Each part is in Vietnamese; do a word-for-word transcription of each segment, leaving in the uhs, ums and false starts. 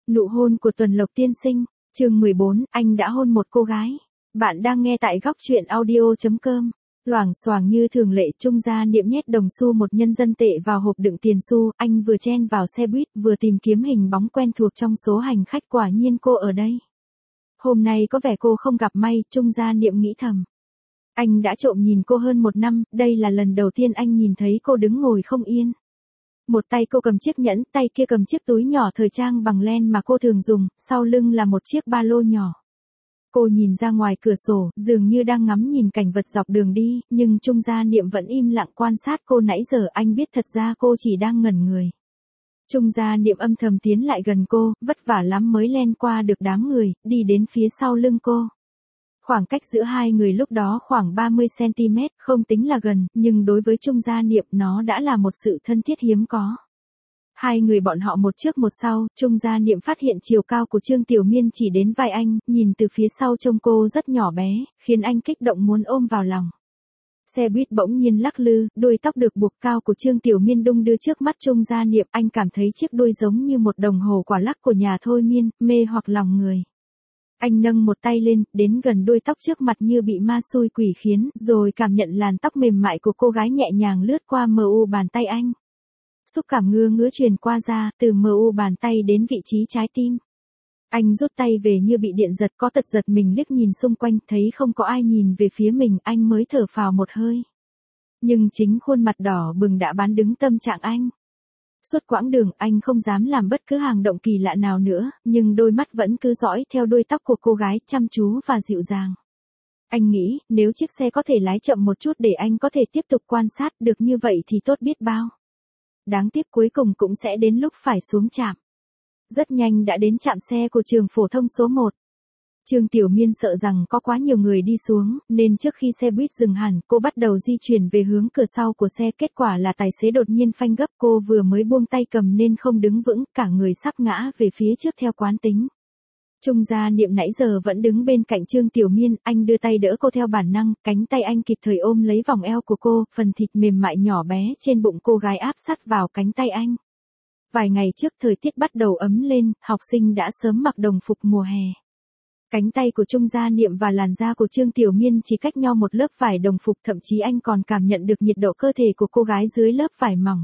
Nụ hôn của Tuần Lộc tiên sinh, chương mười bốn, anh đã hôn một cô gái. Bạn đang nghe tại góc truyện audio chấm com. Loảng xoảng như thường lệ, Trung Gia Niệm nhét đồng xu một nhân dân tệ vào hộp đựng tiền xu, anh vừa chen vào xe buýt vừa tìm kiếm hình bóng quen thuộc trong số hành khách, quả nhiên cô ở đây. Hôm nay có vẻ cô không gặp may, Trung Gia Niệm nghĩ thầm. Anh đã trộm nhìn cô hơn một năm, đây là lần đầu tiên anh nhìn thấy cô đứng ngồi không yên. Một tay cô cầm chiếc nhẫn, tay kia cầm chiếc túi nhỏ thời trang bằng len mà cô thường dùng, sau lưng là một chiếc ba lô nhỏ. Cô nhìn ra ngoài cửa sổ, dường như đang ngắm nhìn cảnh vật dọc đường đi, nhưng Trung Gia Niệm vẫn im lặng quan sát cô nãy giờ, anh biết thật ra cô chỉ đang ngẩn người. Trung Gia Niệm âm thầm tiến lại gần cô, vất vả lắm mới len qua được đám người, đi đến phía sau lưng cô. Khoảng cách giữa hai người lúc đó khoảng ba mươi xăng ti mét, không tính là gần, nhưng đối với Trung Gia Niệm nó đã là một sự thân thiết hiếm có. Hai người bọn họ một trước một sau, Trung Gia Niệm phát hiện chiều cao của Trương Tiểu Miên chỉ đến vai anh, nhìn từ phía sau trông cô rất nhỏ bé, khiến anh kích động muốn ôm vào lòng. Xe buýt bỗng nhiên lắc lư, đuôi tóc được buộc cao của Trương Tiểu Miên đung đưa trước mắt Trung Gia Niệm, anh cảm thấy chiếc đuôi giống như một đồng hồ quả lắc của nhà thôi miên, mê hoặc lòng người. Anh nâng một tay lên, đến gần đuôi tóc trước mặt như bị ma xui quỷ khiến, rồi cảm nhận làn tóc mềm mại của cô gái nhẹ nhàng lướt qua mờ u bàn tay anh. Xúc cảm ngứa ngứa truyền qua da, từ mờ u bàn tay đến vị trí trái tim. Anh rút tay về như bị điện giật, có tật giật mình liếc nhìn xung quanh, thấy không có ai nhìn về phía mình, anh mới thở phào một hơi. Nhưng chính khuôn mặt đỏ bừng đã bán đứng tâm trạng anh. Suốt quãng đường anh không dám làm bất cứ hành động kỳ lạ nào nữa, nhưng đôi mắt vẫn cứ dõi theo đuôi tóc của cô gái, chăm chú và dịu dàng. Anh nghĩ, nếu chiếc xe có thể lái chậm một chút để anh có thể tiếp tục quan sát được như vậy thì tốt biết bao. Đáng tiếc cuối cùng cũng sẽ đến lúc phải xuống trạm. Rất nhanh đã đến trạm xe của trường phổ thông số một. Trương Tiểu Miên sợ rằng có quá nhiều người đi xuống, nên trước khi xe buýt dừng hẳn, cô bắt đầu di chuyển về hướng cửa sau của xe, kết quả là tài xế đột nhiên phanh gấp, cô vừa mới buông tay cầm nên không đứng vững, cả người sắp ngã về phía trước theo quán tính. Trung Gia Niệm nãy giờ vẫn đứng bên cạnh Trương Tiểu Miên, anh đưa tay đỡ cô theo bản năng, cánh tay anh kịp thời ôm lấy vòng eo của cô, phần thịt mềm mại nhỏ bé trên bụng cô gái áp sát vào cánh tay anh. Vài ngày trước thời tiết bắt đầu ấm lên, học sinh đã sớm mặc đồng phục mùa hè. Cánh tay của Trung Gia Niệm và làn da của Trương Tiểu Miên chỉ cách nhau một lớp vải đồng phục, thậm chí anh còn cảm nhận được nhiệt độ cơ thể của cô gái dưới lớp vải mỏng.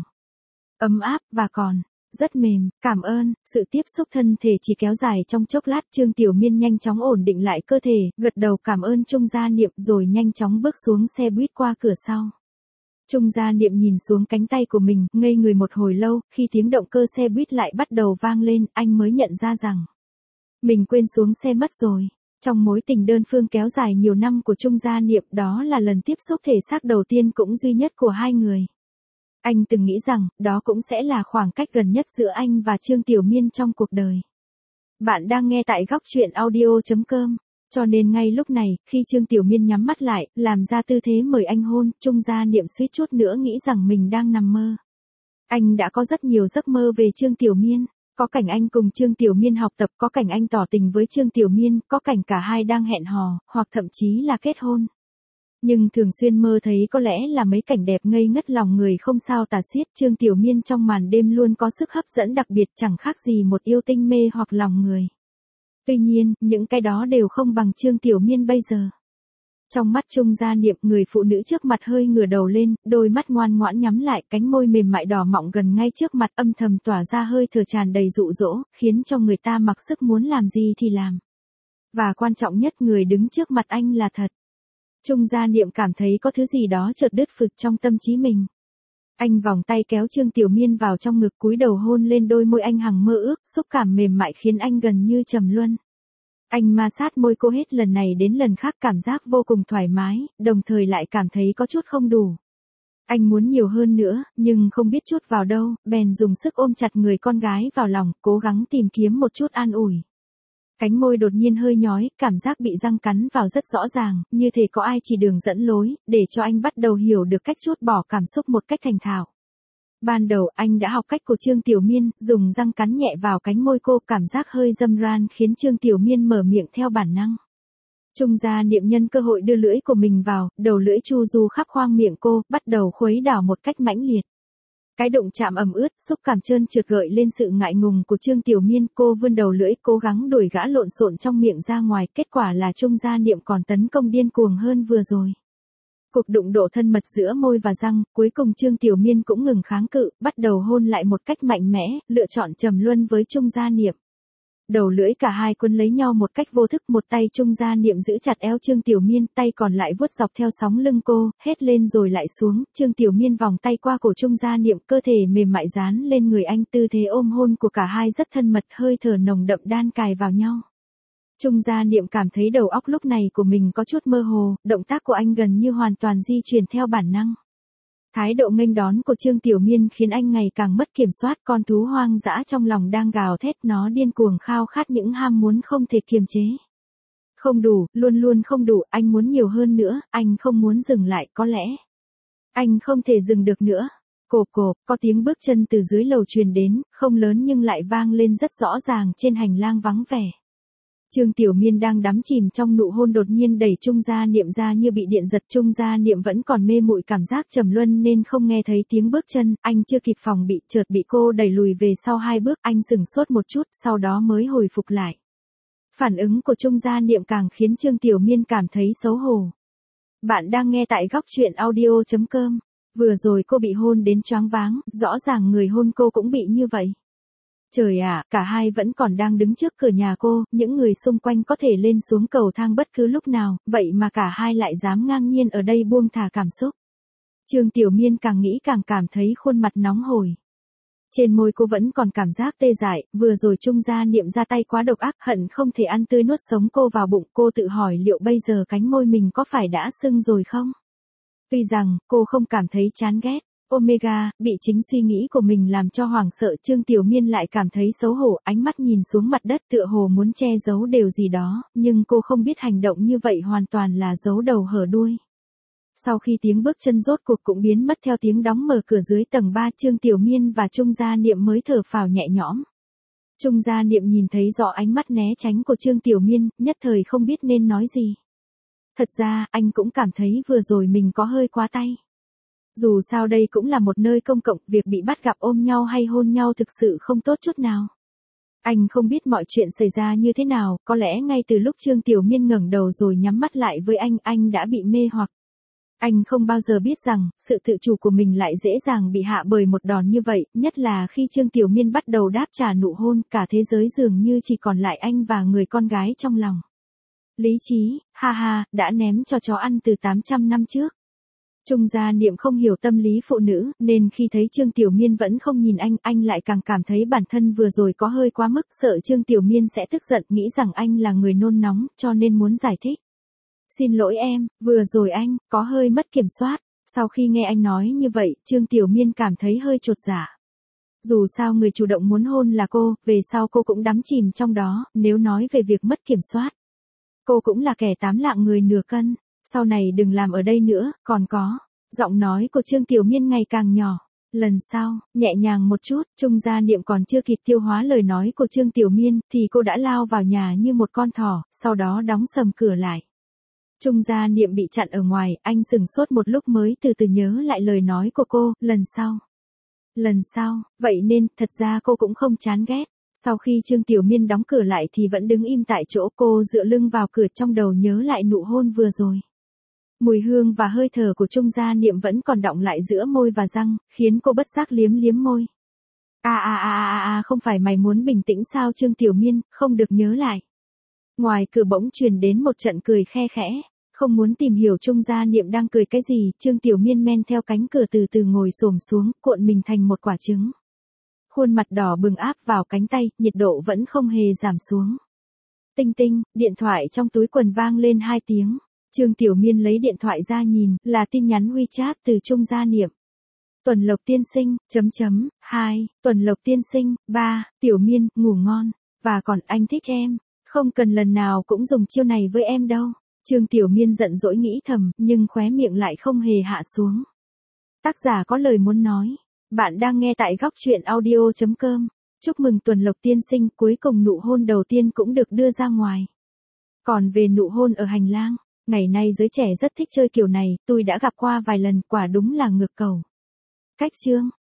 Ấm áp, và còn rất mềm. Cảm ơn. Sự tiếp xúc thân thể chỉ kéo dài trong chốc lát, Trương Tiểu Miên nhanh chóng ổn định lại cơ thể, gật đầu cảm ơn Trung Gia Niệm rồi nhanh chóng bước xuống xe buýt qua cửa sau. Trung Gia Niệm nhìn xuống cánh tay của mình, ngây người một hồi lâu, khi tiếng động cơ xe buýt lại bắt đầu vang lên, anh mới nhận ra rằng mình quên xuống xe mất rồi. Trong mối tình đơn phương kéo dài nhiều năm của Trung Gia Niệm, đó là lần tiếp xúc thể xác đầu tiên cũng duy nhất của hai người. Anh từng nghĩ rằng, đó cũng sẽ là khoảng cách gần nhất giữa anh và Trương Tiểu Miên trong cuộc đời. Bạn đang nghe tại góc truyện audio chấm com. Cho nên ngay lúc này, khi Trương Tiểu Miên nhắm mắt lại, làm ra tư thế mời anh hôn, Trung Gia Niệm suýt chút nữa nghĩ rằng mình đang nằm mơ. Anh đã có rất nhiều giấc mơ về Trương Tiểu Miên. Có cảnh anh cùng Trương Tiểu Miên học tập, có cảnh anh tỏ tình với Trương Tiểu Miên, có cảnh cả hai đang hẹn hò, hoặc thậm chí là kết hôn. Nhưng thường xuyên mơ thấy có lẽ là mấy cảnh đẹp ngây ngất lòng người không sao tả xiết. Trương Tiểu Miên trong màn đêm luôn có sức hấp dẫn đặc biệt, chẳng khác gì một yêu tinh mê hoặc lòng người. Tuy nhiên, những cái đó đều không bằng Trương Tiểu Miên bây giờ. Trong mắt Trung Gia Niệm, người phụ nữ trước mặt hơi ngửa đầu lên, đôi mắt ngoan ngoãn nhắm lại, cánh môi mềm mại đỏ mọng gần ngay trước mặt, âm thầm tỏa ra hơi thở tràn đầy dụ dỗ, khiến cho người ta mặc sức muốn làm gì thì làm. Và quan trọng nhất, người đứng trước mặt anh là thật. Trung Gia Niệm cảm thấy có thứ gì đó chợt đứt phực trong tâm trí mình. Anh vòng tay kéo Trương Tiểu Miên vào trong ngực, cúi đầu hôn lên đôi môi anh hằng mơ ước, xúc cảm mềm mại khiến anh gần như trầm luân. Anh ma sát môi cô hết lần này đến lần khác, cảm giác vô cùng thoải mái, đồng thời lại cảm thấy có chút không đủ. Anh muốn nhiều hơn nữa, nhưng không biết chút vào đâu, bèn dùng sức ôm chặt người con gái vào lòng, cố gắng tìm kiếm một chút an ủi. Cánh môi đột nhiên hơi nhói, cảm giác bị răng cắn vào rất rõ ràng, như thể có ai chỉ đường dẫn lối, để cho anh bắt đầu hiểu được cách trút bỏ cảm xúc một cách thành thạo. Ban đầu anh đã học cách của Trương Tiểu Miên, dùng răng cắn nhẹ vào cánh môi cô, cảm giác hơi dâm ran khiến Trương Tiểu Miên mở miệng theo bản năng. Trung Gia Niệm nhân cơ hội đưa lưỡi của mình vào, đầu lưỡi chu du khắp khoang miệng cô, bắt đầu khuấy đảo một cách mãnh liệt. Cái đụng chạm ẩm ướt, xúc cảm trơn trượt gợi lên sự ngại ngùng của Trương Tiểu Miên, cô vươn đầu lưỡi cố gắng đuổi gã lộn xộn trong miệng ra ngoài, kết quả là Trung Gia Niệm còn tấn công điên cuồng hơn vừa rồi. Cuộc đụng độ thân mật giữa môi và răng, cuối cùng Trương Tiểu Miên cũng ngừng kháng cự, bắt đầu hôn lại một cách mạnh mẽ, lựa chọn trầm luân với Trung Gia Niệm. Đầu lưỡi cả hai quấn lấy nhau một cách vô thức, một tay Trung Gia Niệm giữ chặt eo Trương Tiểu Miên, tay còn lại vuốt dọc theo sóng lưng cô, hết lên rồi lại xuống, Trương Tiểu Miên vòng tay qua cổ Trung Gia Niệm, cơ thể mềm mại dán lên người anh, tư thế ôm hôn của cả hai rất thân mật, hơi thở nồng đậm đan cài vào nhau. Trung Gia Niệm cảm thấy đầu óc lúc này của mình có chút mơ hồ, động tác của anh gần như hoàn toàn di chuyển theo bản năng. Thái độ nghênh đón của Trương Tiểu Miên khiến anh ngày càng mất kiểm soát, con thú hoang dã trong lòng đang gào thét, nó điên cuồng khao khát những ham muốn không thể kiềm chế. Không đủ, luôn luôn không đủ, anh muốn nhiều hơn nữa, anh không muốn dừng lại, có lẽ anh không thể dừng được nữa. Cộp cộp, có tiếng bước chân từ dưới lầu truyền đến, không lớn nhưng lại vang lên rất rõ ràng trên hành lang vắng vẻ. Trương Tiểu Miên đang đắm chìm trong nụ hôn đột nhiên đẩy Trung Gia Niệm ra như bị điện giật. Trung Gia Niệm vẫn còn mê muội cảm giác trầm luân nên không nghe thấy tiếng bước chân, anh chưa kịp phòng bị, chợt bị cô đẩy lùi về sau hai bước, anh sửng sốt một chút, sau đó mới hồi phục lại. Phản ứng của Trung Gia Niệm càng khiến Trương Tiểu Miên cảm thấy xấu hổ. Bạn đang nghe tại góc truyện audio chấm com. Vừa rồi cô bị hôn đến choáng váng, rõ ràng người hôn cô cũng bị như vậy. Trời ạ, cả hai vẫn còn đang đứng trước cửa nhà cô, những người xung quanh có thể lên xuống cầu thang bất cứ lúc nào, vậy mà cả hai lại dám ngang nhiên ở đây buông thả cảm xúc. Trương Tiểu Miên càng nghĩ càng cảm thấy khuôn mặt nóng hổi. Trên môi cô vẫn còn cảm giác tê dại, vừa rồi Trung Gia Niệm ra tay quá độc ác, hận không thể ăn tươi nuốt sống cô vào bụng. Cô tự hỏi liệu bây giờ cánh môi mình có phải đã sưng rồi không? Tuy rằng, cô không cảm thấy chán ghét. Omega, bị chính suy nghĩ của mình làm cho hoảng sợ, Trương Tiểu Miên lại cảm thấy xấu hổ, ánh mắt nhìn xuống mặt đất tựa hồ muốn che giấu điều gì đó, nhưng cô không biết hành động như vậy hoàn toàn là giấu đầu hở đuôi. Sau khi tiếng bước chân rốt cuộc cũng biến mất theo tiếng đóng mở cửa dưới tầng ba, Trương Tiểu Miên và Trung Gia Niệm mới thở phào nhẹ nhõm. Trung Gia Niệm nhìn thấy rõ ánh mắt né tránh của Trương Tiểu Miên, nhất thời không biết nên nói gì. Thật ra, anh cũng cảm thấy vừa rồi mình có hơi quá tay. Dù sao đây cũng là một nơi công cộng, việc bị bắt gặp ôm nhau hay hôn nhau thực sự không tốt chút nào. Anh không biết mọi chuyện xảy ra như thế nào, có lẽ ngay từ lúc Trương Tiểu Miên ngẩng đầu rồi nhắm mắt lại với anh, anh đã bị mê hoặc. Anh không bao giờ biết rằng, sự tự chủ của mình lại dễ dàng bị hạ bởi một đòn như vậy, nhất là khi Trương Tiểu Miên bắt đầu đáp trả nụ hôn, cả thế giới dường như chỉ còn lại anh và người con gái trong lòng. Lý trí, ha ha, đã ném cho chó ăn từ tám trăm năm trước. Trung Gia Niệm không hiểu tâm lý phụ nữ, nên khi thấy Trương Tiểu Miên vẫn không nhìn anh, anh lại càng cảm thấy bản thân vừa rồi có hơi quá mức, sợ Trương Tiểu Miên sẽ tức giận, nghĩ rằng anh là người nôn nóng, cho nên muốn giải thích. Xin lỗi em, vừa rồi anh, có hơi mất kiểm soát. Sau khi nghe anh nói như vậy, Trương Tiểu Miên cảm thấy hơi chột dạ. Dù sao người chủ động muốn hôn là cô, về sau cô cũng đắm chìm trong đó, nếu nói về việc mất kiểm soát. Cô cũng là kẻ tám lạng người nửa cân. Sau này đừng làm ở đây nữa, còn có. Giọng nói của Trương Tiểu Miên ngày càng nhỏ. Lần sau, nhẹ nhàng một chút, Trung Gia Niệm còn chưa kịp tiêu hóa lời nói của Trương Tiểu Miên, thì cô đã lao vào nhà như một con thỏ, sau đó đóng sầm cửa lại. Trung Gia Niệm bị chặn ở ngoài, anh sửng sốt một lúc mới từ từ nhớ lại lời nói của cô, lần sau. Lần sau, vậy nên, thật ra cô cũng không chán ghét. Sau khi Trương Tiểu Miên đóng cửa lại thì vẫn đứng im tại chỗ, cô dựa lưng vào cửa, trong đầu nhớ lại nụ hôn vừa rồi. Mùi hương và hơi thở của Trung Gia Niệm vẫn còn đọng lại giữa môi và răng, khiến cô bất giác liếm liếm môi. À à à à à không phải mày muốn bình tĩnh sao Trương Tiểu Miên, không được nhớ lại. Ngoài cửa bỗng truyền đến một trận cười khe khẽ, không muốn tìm hiểu Trung Gia Niệm đang cười cái gì, Trương Tiểu Miên men theo cánh cửa từ từ ngồi xổm xuống, cuộn mình thành một quả trứng. Khuôn mặt đỏ bừng áp vào cánh tay, nhiệt độ vẫn không hề giảm xuống. Tinh tinh, điện thoại trong túi quần vang lên hai tiếng. Trương Tiểu Miên lấy điện thoại ra nhìn, là tin nhắn WeChat từ Trung Gia Niệm. Tuần Lộc tiên sinh, chấm chấm, hai, Tuần Lộc tiên sinh, ba, Tiểu Miên, ngủ ngon, và còn anh thích em, không cần lần nào cũng dùng chiêu này với em đâu. Trương Tiểu Miên giận dỗi nghĩ thầm, nhưng khóe miệng lại không hề hạ xuống. Tác giả có lời muốn nói. Bạn đang nghe tại góc truyện audio chấm com. Chúc mừng Tuần Lộc tiên sinh, cuối cùng nụ hôn đầu tiên cũng được đưa ra ngoài. Còn về nụ hôn ở hành lang, ngày nay giới trẻ rất thích chơi kiểu này, tôi đã gặp qua vài lần, quả đúng là ngược cầu. Cách chương